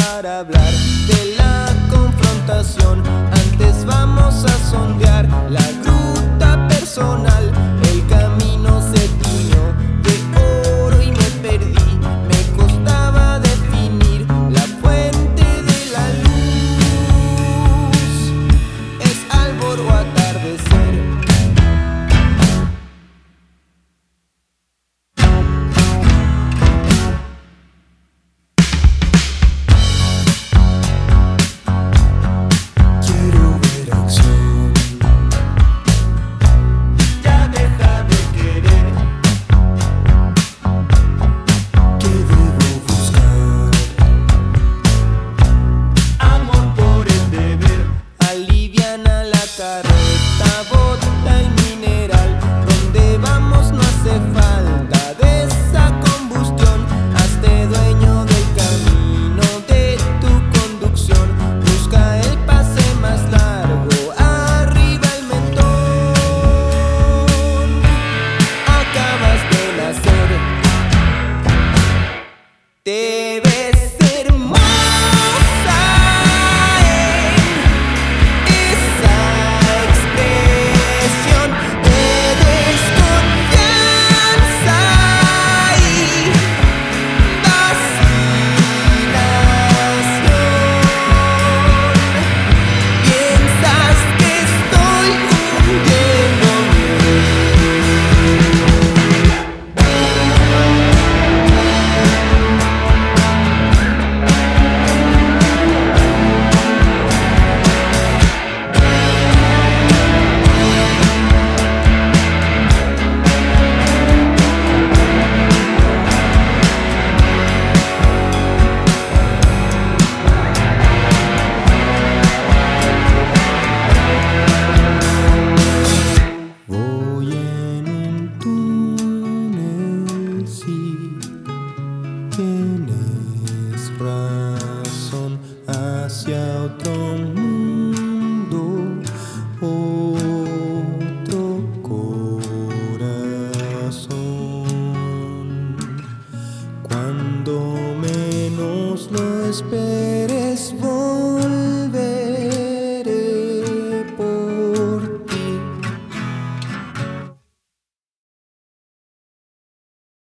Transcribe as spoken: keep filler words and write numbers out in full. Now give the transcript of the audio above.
para hablar de la confrontación. Antes vamos a sondear la gruta personal. El camino se tiñó de oro y me perdí. Me costaba definir la fuente de la luz. Es albor o atardecer. Carreta bota el mineral, donde vamos no hace falta de esa combustión. Hazte dueño del camino de tu conducción. Busca el pase más largo, arriba el mentón. Acabas de nacer, te ves hermosa. Tienes razón, hacia otro mundo.